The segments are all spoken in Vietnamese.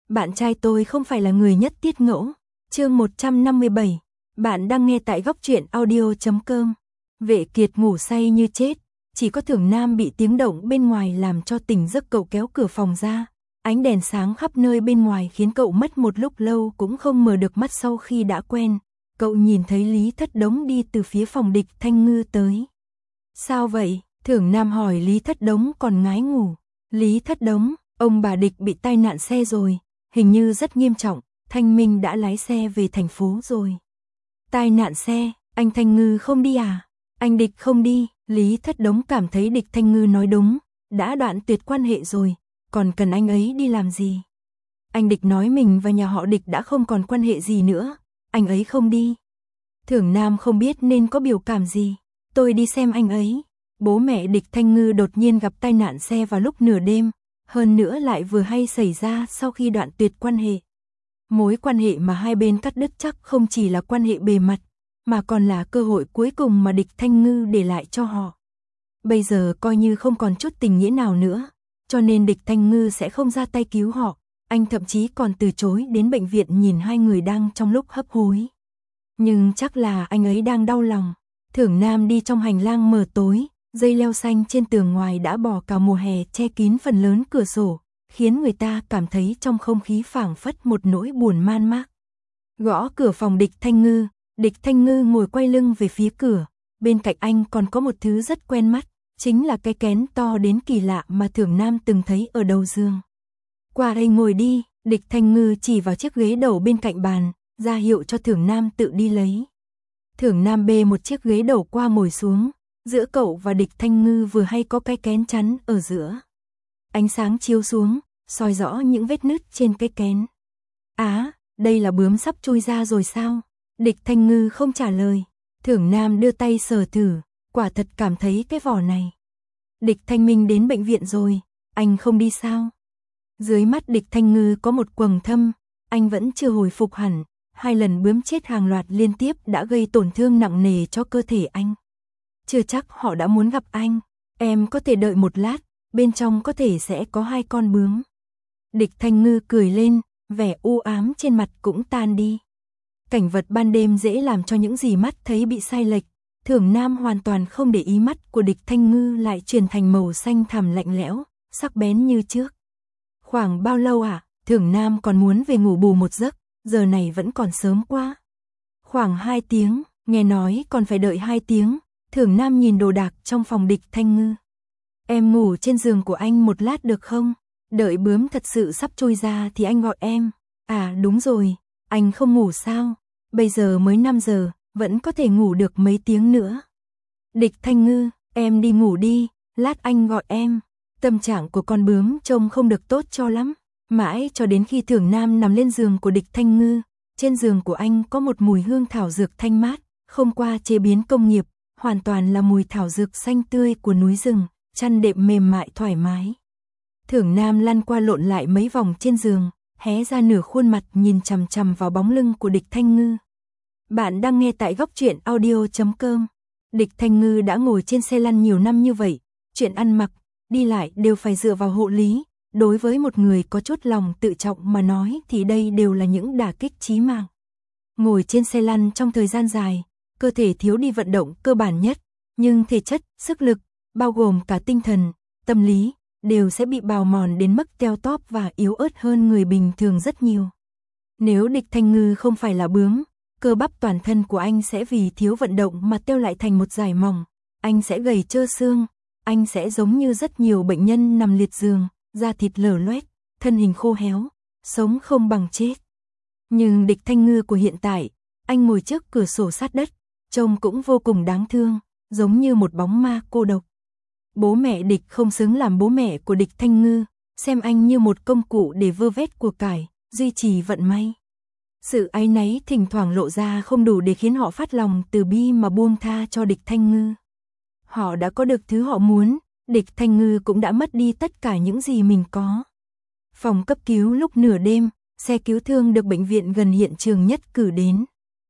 Bạn trai tôi không phải là người nhất tiết ngẫu. Chương 157. Bạn đang nghe tại góc truyện audio.com. Vệ Kiệt ngủ say như chết, chỉ có Thưởng Nam bị tiếng động bên ngoài làm cho tỉnh giấc. Cậu kéo cửa phòng ra, ánh đèn sáng khắp nơi bên ngoài khiến cậu mất một lúc lâu cũng không mở được mắt. Sau khi đã quen, cậu nhìn thấy Lý Thất Đống đi từ phía phòng Địch Thanh Ngư tới. Sao vậy? Thưởng Nam hỏi. Lý Thất Đống còn ngái ngủ. Lý Thất Đống, ông bà Địch bị tai nạn xe rồi, hình như rất nghiêm trọng, Thanh Minh đã lái xe về thành phố rồi. Tai nạn xe, anh Thanh Ngư không đi à? Anh Địch không đi. Lý Thất Đống cảm thấy Địch Thanh Ngư nói đúng, đã đoạn tuyệt quan hệ rồi, còn cần anh ấy đi làm gì? Anh Địch nói mình và nhà họ Địch đã không còn quan hệ gì nữa, anh ấy không đi. Thưởng Nam không biết nên có biểu cảm gì. Tôi đi xem anh ấy. Bố mẹ Địch Thanh Ngư đột nhiên gặp tai nạn xe vào lúc nửa đêm, hơn nữa lại vừa hay xảy ra sau khi đoạn tuyệt quan hệ. Mối quan hệ mà hai bên cắt đứt chắc không chỉ là quan hệ bề mặt, mà còn là cơ hội cuối cùng mà Địch Thanh Ngư để lại cho họ. Bây giờ coi như không còn chút tình nghĩa nào nữa, cho nên Địch Thanh Ngư sẽ không ra tay cứu họ. Anh thậm chí còn từ chối đến bệnh viện nhìn hai người đang trong lúc hấp hối. Nhưng chắc là anh ấy đang đau lòng. Thưởng Nam đi trong hành lang mờ tối, dây leo xanh trên tường ngoài đã bỏ cả mùa hè che kín phần lớn cửa sổ, khiến người ta cảm thấy trong không khí phảng phất một nỗi buồn man mác. Gõ cửa phòng Địch Thanh Ngư. Địch Thanh Ngư ngồi quay lưng về phía cửa, bên cạnh anh còn có một thứ rất quen mắt, chính là cái kén to đến kỳ lạ mà Thưởng Nam từng thấy ở đầu giường. Qua đây ngồi đi. Địch Thanh Ngư chỉ vào chiếc ghế đầu bên cạnh bàn, ra hiệu cho Thưởng Nam tự đi lấy. Thưởng Nam bê một chiếc ghế đầu qua ngồi xuống, giữa cậu và Địch Thanh Ngư vừa hay có cái kén chắn ở giữa. Ánh sáng chiếu xuống, soi rõ những vết nứt trên cái kén. Á, đây là bướm sắp chui ra rồi sao? Địch Thanh Ngư không trả lời. Thưởng Nam đưa tay sờ thử, quả thật cảm thấy cái vỏ này. Địch Thanh Minh đến bệnh viện rồi, anh không đi sao? Dưới mắt Địch Thanh Ngư có một quầng thâm, anh vẫn chưa hồi phục hẳn. 2 lần bướm chết hàng loạt liên tiếp đã gây tổn thương nặng nề cho cơ thể anh. Chưa chắc họ đã muốn gặp anh. Em có thể đợi một lát, bên trong có thể sẽ có 2 con bướm. Địch Thanh Ngư cười lên, vẻ u ám trên mặt cũng tan đi. Cảnh vật ban đêm dễ làm cho những gì mắt thấy bị sai lệch. Thưởng Nam hoàn toàn không để ý, mắt của Địch Thanh Ngư lại chuyển thành màu xanh thẳm lạnh lẽo, sắc bén như trước. Khoảng bao lâu ạ? Thưởng Nam còn muốn về ngủ bù một giấc, giờ này vẫn còn sớm quá. Khoảng 2 tiếng, nghe nói còn phải đợi 2 tiếng. Thưởng Nam nhìn đồ đạc trong phòng Địch Thanh Ngư. Em ngủ trên giường của anh một lát được không? Đợi bướm thật sự sắp trôi ra thì anh gọi em. À đúng rồi, anh không ngủ sao? Bây giờ mới 5 giờ, vẫn có thể ngủ được mấy tiếng nữa. Địch Thanh Ngư, em đi ngủ đi, lát anh gọi em. Tâm trạng của con bướm trông không được tốt cho lắm. Mãi cho đến khi Thưởng Nam nằm lên giường của Địch Thanh Ngư, trên giường của anh có một mùi hương thảo dược thanh mát, không qua chế biến công nghiệp, hoàn toàn là mùi thảo dược xanh tươi của núi rừng, chăn đệm mềm mại thoải mái. Thưởng Nam lăn qua lộn lại mấy vòng trên giường, hé ra nửa khuôn mặt nhìn chằm chằm vào bóng lưng của Địch Thanh Ngư. Bạn đang nghe tại góc truyện audio.com. Địch Thanh Ngư đã ngồi trên xe lăn nhiều năm như vậy, chuyện ăn mặc, đi lại đều phải dựa vào hộ lý. Đối với một người có chút lòng tự trọng mà nói thì đây đều là những đả kích chí mạng. Ngồi trên xe lăn trong thời gian dài, cơ thể thiếu đi vận động cơ bản nhất, nhưng thể chất, sức lực, bao gồm cả tinh thần, tâm lý, đều sẽ bị bào mòn đến mức teo tóp và yếu ớt hơn người bình thường rất nhiều. Nếu Địch Thanh Ngư không phải là bướm, cơ bắp toàn thân của anh sẽ vì thiếu vận động mà teo lại thành một dải mỏng, anh sẽ gầy trơ xương, anh sẽ giống như rất nhiều bệnh nhân nằm liệt giường, da thịt lở loét, thân hình khô héo, sống không bằng chết. Nhưng Địch Thanh Ngư của hiện tại, anh ngồi trước cửa sổ sát đất, trông cũng vô cùng đáng thương, giống như một bóng ma cô độc. Bố mẹ Địch không xứng làm bố mẹ của Địch Thanh Ngư, xem anh như một công cụ để vơ vét của cải, duy trì vận may. Sự áy náy thỉnh thoảng lộ ra không đủ để khiến họ phát lòng từ bi mà buông tha cho Địch Thanh Ngư. Họ đã có được thứ họ muốn, Địch Thanh Ngư cũng đã mất đi tất cả những gì mình có. Phòng cấp cứu lúc nửa đêm, xe cứu thương được bệnh viện gần hiện trường nhất cử đến.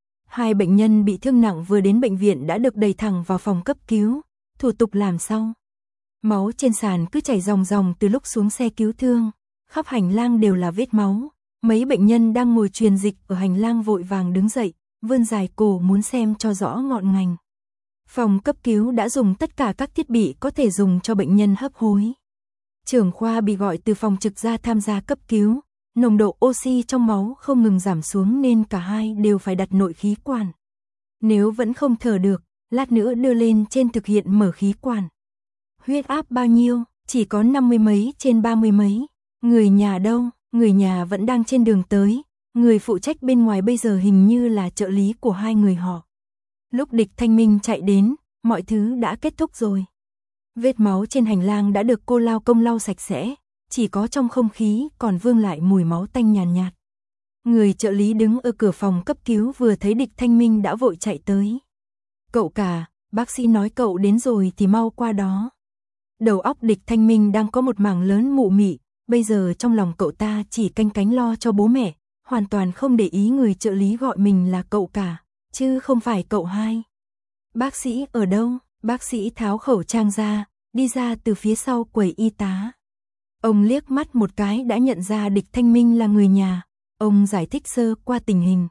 2 bệnh nhân bị thương nặng vừa đến bệnh viện đã được đẩy thẳng vào phòng cấp cứu, thủ tục làm sau. Máu trên sàn cứ chảy ròng ròng từ lúc xuống xe cứu thương, khắp hành lang đều là vết máu, Mấy bệnh nhân đang ngồi truyền dịch ở hành lang vội vàng đứng dậy, vươn dài cổ muốn xem cho rõ ngọn ngành. Phòng cấp cứu đã dùng tất cả các thiết bị có thể dùng cho bệnh nhân hấp hối. Trưởng khoa bị gọi từ phòng trực ra tham gia cấp cứu, nồng độ oxy trong máu không ngừng giảm xuống nên cả hai đều phải đặt nội khí quản. Nếu vẫn không thở được, lát nữa đưa lên trên thực hiện mở khí quản. Huyết áp bao nhiêu? Chỉ có 50 mấy trên 30 mấy. Người nhà đâu? Người nhà vẫn đang trên đường tới. Người phụ trách bên ngoài bây giờ hình như là trợ lý của hai người họ. Lúc Địch Thanh Minh chạy đến, mọi thứ đã kết thúc rồi. Vết máu trên hành lang đã được cô lao công lau sạch sẽ, chỉ có trong không khí còn vương lại mùi máu tanh nhàn nhạt. Người trợ lý đứng ở cửa phòng cấp cứu vừa thấy Địch Thanh Minh đã vội chạy tới. Cậu cả, bác sĩ nói cậu đến rồi thì mau qua đó. Đầu óc Địch Thanh Minh đang có một mảng lớn mụ mị, bây giờ trong lòng cậu ta chỉ canh cánh lo cho bố mẹ, hoàn toàn không để ý người trợ lý gọi mình là cậu cả, chứ không phải cậu hai. Bác sĩ ở đâu? Bác sĩ tháo khẩu trang ra, đi ra từ phía sau quầy y tá. Ông liếc mắt một cái đã nhận ra Địch Thanh Minh là người nhà, ông giải thích sơ qua tình hình.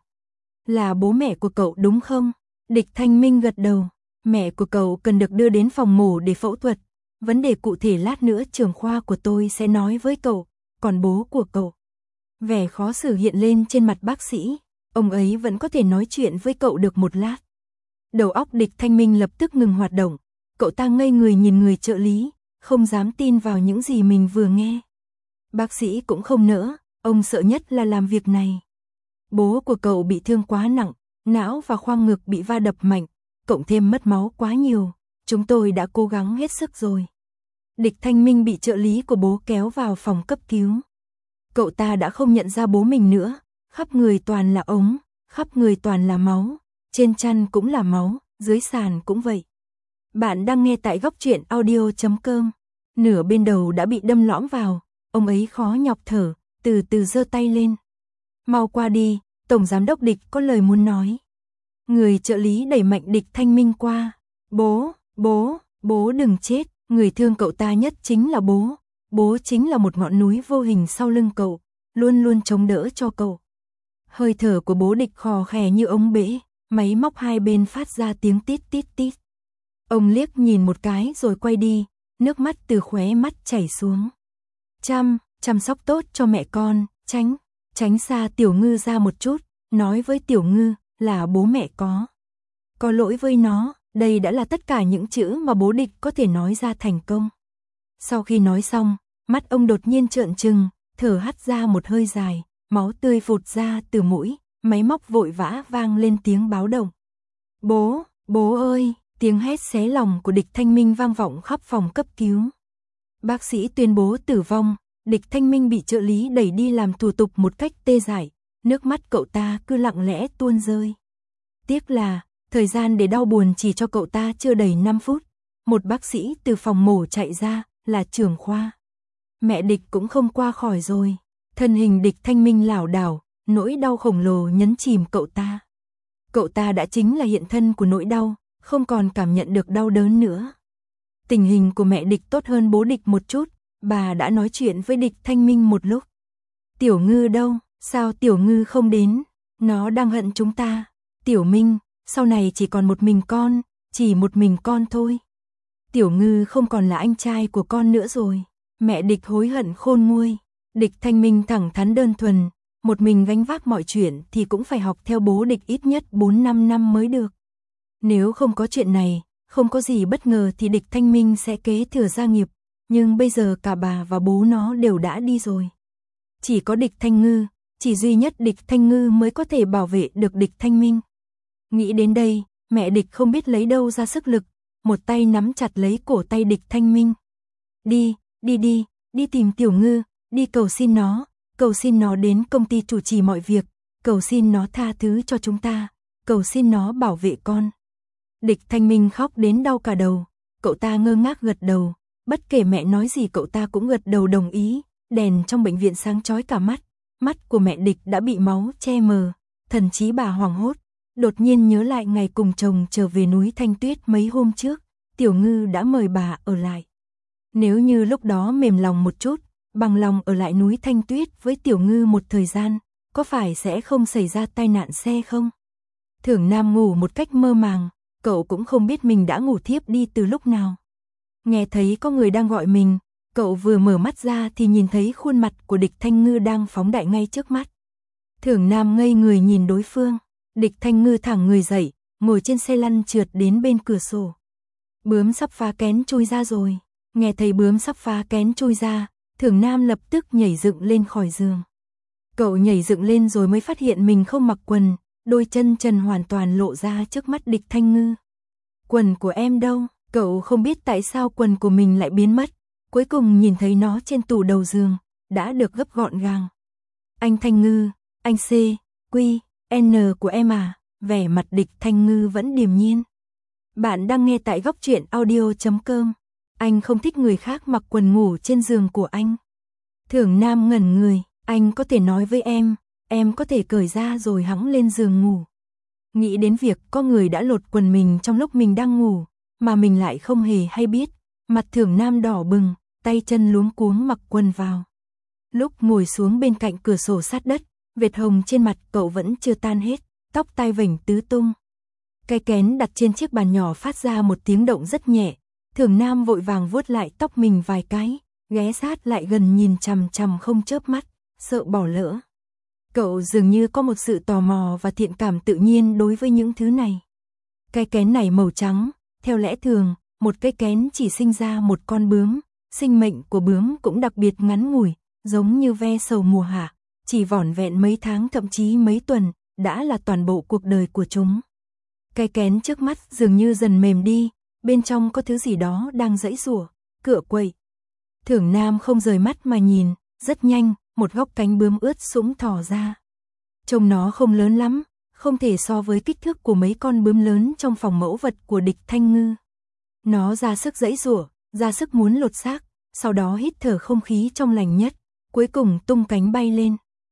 Là bố mẹ của cậu đúng không? Địch Thanh Minh gật đầu, mẹ của cậu cần được đưa đến phòng mổ để phẫu thuật. Vấn đề cụ thể lát nữa trưởng khoa của tôi sẽ nói với cậu, còn bố của cậu. Vẻ khó xử hiện lên trên mặt bác sĩ, ông ấy vẫn có thể nói chuyện với cậu được một lát. Đầu óc Địch Thanh Minh lập tức ngừng hoạt động, cậu ta ngây người nhìn người trợ lý, không dám tin vào những gì mình vừa nghe. Bác sĩ cũng không nỡ, ông sợ nhất là làm việc này. Bố của cậu bị thương quá nặng, não và khoang ngực bị va đập mạnh, cộng thêm mất máu quá nhiều. Chúng tôi đã cố gắng hết sức rồi. Địch Thanh Minh bị trợ lý của bố kéo vào phòng cấp cứu. Cậu ta đã không nhận ra bố mình nữa, khắp người toàn là ống, khắp người toàn là máu, trên chăn cũng là máu, dưới sàn cũng vậy. Bạn đang nghe tại góc truyện audio.com. Nửa bên đầu đã bị đâm lõm vào, ông ấy khó nhọc thở, từ từ giơ tay lên. Mau qua đi, Tổng Giám đốc Địch có lời muốn nói. Người trợ lý đẩy mạnh Địch Thanh Minh qua. Bố đừng chết, người thương cậu ta nhất chính là bố. Bố chính là một ngọn núi vô hình sau lưng cậu, luôn luôn chống đỡ cho cậu. Hơi thở của bố Địch khò khè như ống bể, máy móc hai bên phát ra tiếng tít tít tít. Ông liếc nhìn một cái rồi quay đi, nước mắt từ khóe mắt chảy xuống. Chăm sóc tốt cho mẹ con, tránh xa Tiểu Ngư ra một chút, nói với Tiểu Ngư là bố mẹ có lỗi với nó. Đây đã là tất cả những chữ mà bố Địch có thể nói ra thành công. Sau khi nói xong, mắt ông đột nhiên trợn trừng, thở hắt ra một hơi dài, máu tươi phụt ra từ mũi, máy móc vội vã vang lên tiếng báo động. Bố ơi, tiếng hét xé lòng của Địch Thanh Minh vang vọng khắp phòng cấp cứu. Bác sĩ tuyên bố tử vong, Địch Thanh Minh bị trợ lý đẩy đi làm thủ tục một cách tê dại, nước mắt cậu ta cứ lặng lẽ tuôn rơi. Tiếc là thời gian để đau buồn chỉ cho cậu ta chưa đầy 5 phút. Một bác sĩ từ phòng mổ chạy ra, là trưởng khoa. Mẹ Địch cũng không qua khỏi rồi. Thân hình Địch Thanh Minh lảo đảo, nỗi đau khổng lồ nhấn chìm cậu ta. Cậu ta đã chính là hiện thân của nỗi đau, không còn cảm nhận được đau đớn nữa. Tình hình của mẹ Địch tốt hơn bố Địch một chút, bà đã nói chuyện với Địch Thanh Minh một lúc. Tiểu Ngư đâu? Sao Tiểu Ngư không đến? Nó đang hận chúng ta. Tiểu Minh, sau này chỉ còn một mình con, chỉ một mình con thôi. Tiểu Ngư không còn là anh trai của con nữa rồi. Mẹ Địch hối hận khôn nguôi. Địch Thanh Minh thẳng thắn đơn thuần, một mình gánh vác mọi chuyện thì cũng phải học theo bố Địch ít nhất 4-5 năm mới được. Nếu không có chuyện này, không có gì bất ngờ thì Địch Thanh Minh sẽ kế thừa gia nghiệp, nhưng bây giờ cả bà và bố nó đều đã đi rồi. Chỉ có Địch Thanh Ngư, chỉ duy nhất Địch Thanh Ngư mới có thể bảo vệ được Địch Thanh Minh. Nghĩ đến đây, mẹ Địch không biết lấy đâu ra sức lực, một tay nắm chặt lấy cổ tay Địch Thanh Minh. Đi tìm Tiểu Ngư, đi cầu xin nó đến công ty chủ trì mọi việc, cầu xin nó tha thứ cho chúng ta, cầu xin nó bảo vệ con. Địch Thanh Minh khóc đến đau cả đầu, cậu ta ngơ ngác gật đầu, bất kể mẹ nói gì cậu ta cũng gật đầu đồng ý, đèn trong bệnh viện sáng chói cả mắt, mắt của mẹ Địch đã bị máu che mờ, thần trí bà hoảng hốt, đột nhiên nhớ lại ngày cùng chồng trở về núi Thanh Tuyết mấy hôm trước, Tiểu Ngư đã mời bà ở lại. Nếu như lúc đó mềm lòng một chút, bằng lòng ở lại núi Thanh Tuyết với Tiểu Ngư một thời gian, có phải sẽ không xảy ra tai nạn xe không? Thưởng Nam ngủ một cách mơ màng, cậu cũng không biết mình đã ngủ thiếp đi từ lúc nào. Nghe thấy có người đang gọi mình, cậu vừa mở mắt ra thì nhìn thấy khuôn mặt của Địch Thanh Ngư đang phóng đại ngay trước mắt. Thưởng Nam ngây người nhìn đối phương, Địch Thanh Ngư thẳng người dậy, ngồi trên xe lăn trượt đến bên cửa sổ. Bướm sắp phá kén chui ra rồi, nghe thấy bướm sắp phá kén chui ra, Thưởng Nam lập tức nhảy dựng lên khỏi giường. Cậu nhảy dựng lên rồi mới phát hiện mình không mặc quần, đôi chân trần hoàn toàn lộ ra trước mắt Địch Thanh Ngư. Quần của em đâu? Cậu không biết tại sao quần của mình lại biến mất, cuối cùng nhìn thấy nó trên tủ đầu giường, đã được gấp gọn gàng. Anh Thanh Ngư, anh C, Q, N của em à? Vẻ mặt Địch Thanh Ngư vẫn điềm nhiên. Bạn đang nghe tại góc truyện audio.com. Anh không thích người khác mặc quần ngủ trên giường của anh. Thưởng Nam ngẩn người, anh có thể nói với em có thể cởi ra rồi hẵng lên giường ngủ. Nghĩ đến việc có người đã lột quần mình trong lúc mình đang ngủ, mà mình lại không hề hay biết, mặt Thưởng Nam đỏ bừng, tay chân luống cuống mặc quần vào. Lúc ngồi xuống bên cạnh cửa sổ sát đất, vệt hồng trên mặt cậu vẫn chưa tan hết, tóc tai vểnh tứ tung. Cái kén đặt trên chiếc bàn nhỏ phát ra một tiếng động rất nhẹ, Thưởng Nam vội vàng vuốt lại tóc mình vài cái, ghé sát lại gần nhìn chằm chằm không chớp mắt, sợ bỏ lỡ. Cậu dường như có một sự tò mò và thiện cảm tự nhiên đối với những thứ này. Cái kén này màu trắng, theo lẽ thường, một cái kén chỉ sinh ra một con bướm, sinh mệnh của bướm cũng đặc biệt ngắn ngủi, giống như ve sầu mùa hạ, chỉ vỏn vẹn mấy tháng thậm chí mấy tuần, đã là toàn bộ cuộc đời của chúng. Cái kén trước mắt dường như dần mềm đi, bên trong có thứ gì đó đang giãy giụa, cựa quậy. Thưởng Nam không rời mắt mà nhìn, rất nhanh, một góc cánh bướm ướt sũng thò ra. Trông nó không lớn lắm, không thể so với kích thước của mấy con bướm lớn trong phòng mẫu vật của Địch Thanh Ngư. Nó ra sức giãy giụa, ra sức muốn lột xác, sau đó hít thở không khí trong lành nhất, cuối cùng tung cánh bay lên.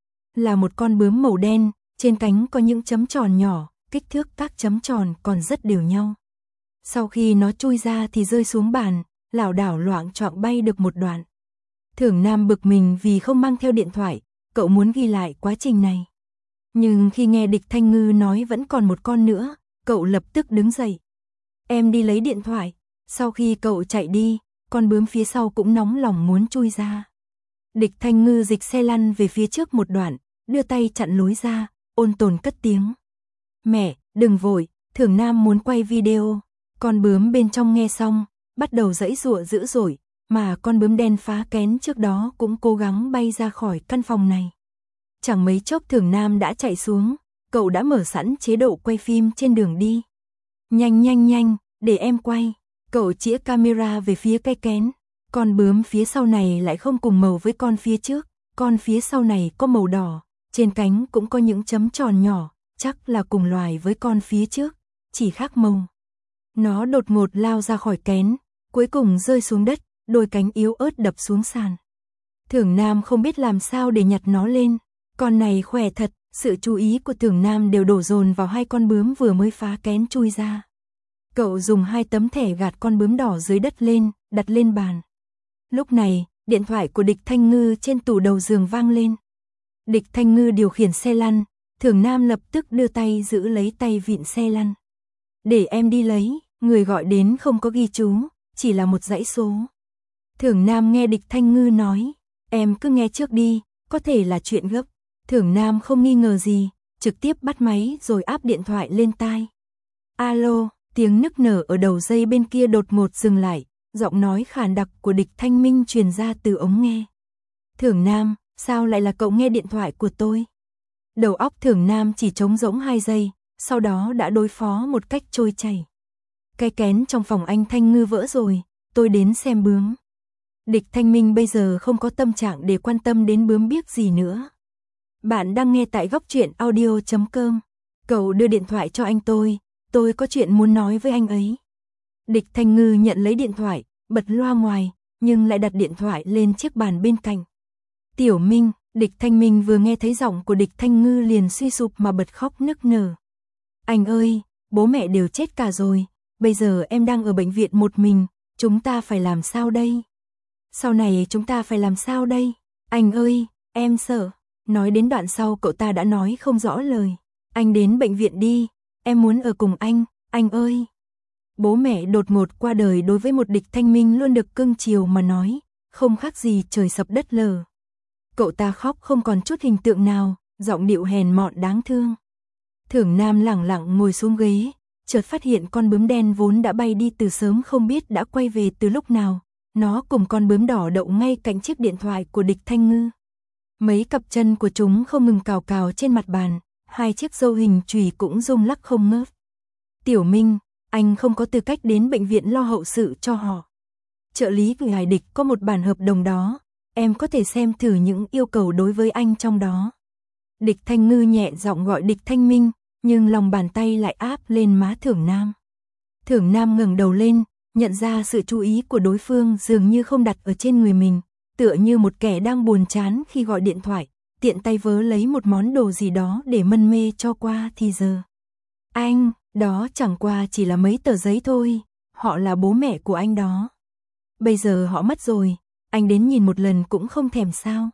Là một con bướm màu đen, trên cánh có những chấm tròn nhỏ, kích thước các chấm tròn còn rất đều nhau. Sau khi nó chui ra thì rơi xuống bàn, lảo đảo loạng choạng bay được một đoạn. Thưởng Nam bực mình vì không mang theo điện thoại, cậu muốn ghi lại quá trình này. Nhưng khi nghe Địch Thanh Ngư nói vẫn còn một con nữa, cậu lập tức đứng dậy. Em đi lấy điện thoại. Sau khi cậu chạy đi, con bướm phía sau cũng nóng lòng muốn chui ra. Địch Thanh Ngư dịch xe lăn về phía trước một đoạn, đưa tay chặn lối ra, ôn tồn cất tiếng. Mẹ, đừng vội, Thưởng Nam muốn quay video. Con bướm bên trong nghe xong, bắt đầu giãy giụa dữ dội, mà con bướm đen phá kén trước đó cũng cố gắng bay ra khỏi căn phòng này. Chẳng mấy chốc Thưởng Nam đã chạy xuống, cậu đã mở sẵn chế độ quay phim trên đường đi. Nhanh nhanh nhanh, để em quay. Cậu chĩa camera về phía cái kén. Con bướm phía sau này lại không cùng màu với con phía trước, con phía sau này có màu đỏ, trên cánh cũng có những chấm tròn nhỏ, chắc là cùng loài với con phía trước, chỉ khác màu. Nó đột ngột lao ra khỏi kén, cuối cùng rơi xuống đất, đôi cánh yếu ớt đập xuống sàn. Thưởng Nam không biết làm sao để nhặt nó lên, con này khỏe thật, sự chú ý của Thưởng Nam đều đổ dồn vào hai con bướm vừa mới phá kén chui ra. Cậu dùng hai tấm thẻ gạt con bướm đỏ dưới đất lên, đặt lên bàn. Lúc này, điện thoại của Địch Thanh Ngư trên tủ đầu giường vang lên. Địch Thanh Ngư điều khiển xe lăn, Thưởng Nam lập tức đưa tay giữ lấy tay vịn xe lăn. Để em đi lấy, người gọi đến không có ghi chú, chỉ là một dãy số. Thưởng Nam nghe Địch Thanh Ngư nói, em cứ nghe trước đi, có thể là chuyện gấp. Thưởng Nam không nghi ngờ gì, trực tiếp bắt máy rồi áp điện thoại lên tai. Alo, tiếng nức nở ở đầu dây bên kia đột ngột dừng lại, giọng nói khàn đặc của Địch Thanh Minh truyền ra từ ống nghe. Thưởng Nam, sao lại là cậu nghe điện thoại của tôi? Đầu óc Thưởng Nam chỉ trống rỗng 2 giây, sau đó đã đối phó một cách trôi chảy. Cái kén trong phòng anh Thanh Ngư vỡ rồi, tôi đến xem bướm. Địch Thanh Minh bây giờ không có tâm trạng để quan tâm đến bướm biếc gì nữa. Bạn đang nghe tại góc truyện audio.com. Cậu đưa điện thoại cho anh tôi có chuyện muốn nói với anh ấy. Địch Thanh Ngư nhận lấy điện thoại, bật loa ngoài, nhưng lại đặt điện thoại lên chiếc bàn bên cạnh. Tiểu Minh, Địch Thanh Minh vừa nghe thấy giọng của Địch Thanh Ngư liền suy sụp mà bật khóc nức nở. Anh ơi, bố mẹ đều chết cả rồi, bây giờ em đang ở bệnh viện một mình, chúng ta phải làm sao đây? Sau này chúng ta phải làm sao đây? Anh ơi, em sợ. Nói đến đoạn sau cậu ta đã nói không rõ lời. Anh đến bệnh viện đi, em muốn ở cùng anh ơi. Bố mẹ đột ngột qua đời đối với một Địch Thanh Minh luôn được cưng chiều mà nói, không khác gì trời sập đất lở. Cậu ta khóc không còn chút hình tượng nào, giọng điệu hèn mọn đáng thương. Thưởng Nam lẳng lặng ngồi xuống ghế, chợt phát hiện con bướm đen vốn đã bay đi từ sớm không biết đã quay về từ lúc nào. Nó cùng con bướm đỏ đậu ngay cạnh chiếc điện thoại của Địch Thanh Ngư. Mấy cặp chân của chúng không ngừng cào cào trên mặt bàn, hai chiếc râu hình chùy cũng rung lắc không ngớt. Tiểu Minh, anh không có tư cách đến bệnh viện lo hậu sự cho họ. Trợ lý gửi Hải Địch có một bản hợp đồng đó, em có thể xem thử những yêu cầu đối với anh trong đó. Địch Thanh Ngư nhẹ giọng gọi Địch Thanh Minh, nhưng lòng bàn tay lại áp lên má Thưởng Nam. Thưởng Nam ngẩng đầu lên, nhận ra sự chú ý của đối phương dường như không đặt ở trên người mình, tựa như một kẻ đang buồn chán khi gọi điện thoại, tiện tay vớ lấy một món đồ gì đó để mân mê cho qua thì giờ. Anh, đó chẳng qua chỉ là mấy tờ giấy thôi, họ là bố mẹ của anh đó. Bây giờ họ mất rồi, anh đến nhìn một lần cũng không thèm sao.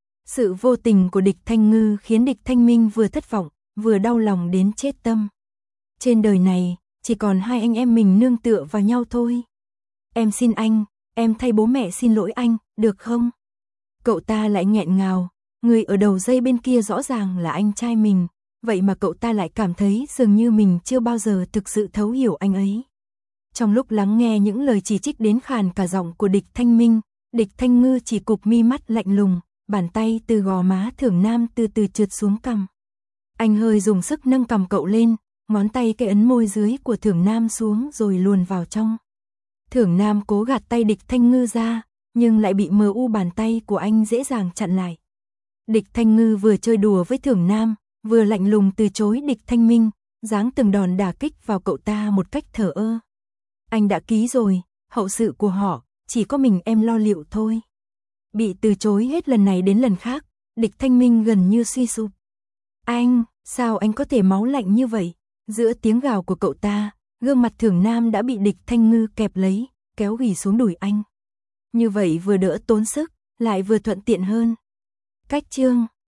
Sự vô tình của Địch Thanh Ngư khiến Địch Thanh Minh vừa thất vọng, vừa đau lòng đến chết tâm. Trên đời này, chỉ còn hai anh em mình nương tựa vào nhau thôi. Em xin anh, em thay bố mẹ xin lỗi anh, được không? Cậu ta lại nghẹn ngào, người ở đầu dây bên kia rõ ràng là anh trai mình, vậy mà cậu ta lại cảm thấy dường như mình chưa bao giờ thực sự thấu hiểu anh ấy. Trong lúc lắng nghe những lời chỉ trích đến khàn cả giọng của Địch Thanh Minh, Địch Thanh Ngư chỉ cụp mi mắt lạnh lùng, bàn tay từ gò má Thưởng Nam từ từ trượt xuống cằm. Anh hơi dùng sức nâng cằm cậu lên, ngón tay cái ấn môi dưới của Thưởng Nam xuống rồi luồn vào trong. Thưởng Nam cố gạt tay Địch Thanh Ngư ra, nhưng lại bị mờ u bàn tay của anh dễ dàng chặn lại. Địch Thanh Ngư vừa chơi đùa với Thưởng Nam, vừa lạnh lùng từ chối Địch Thanh Minh, giáng từng đòn đả kích vào cậu ta một cách thờ ơ. Anh đã ký rồi, hậu sự của họ, chỉ có mình em lo liệu thôi. Bị từ chối hết lần này đến lần khác, Địch Thanh Minh gần như suy sụp. Anh, sao anh có thể máu lạnh như vậy? Giữa tiếng gào của cậu ta, gương mặt Thưởng Nam đã bị Địch Thanh Ngư kẹp lấy, kéo ghì xuống đùi anh. Như vậy vừa đỡ tốn sức, lại vừa thuận tiện hơn. Cách chương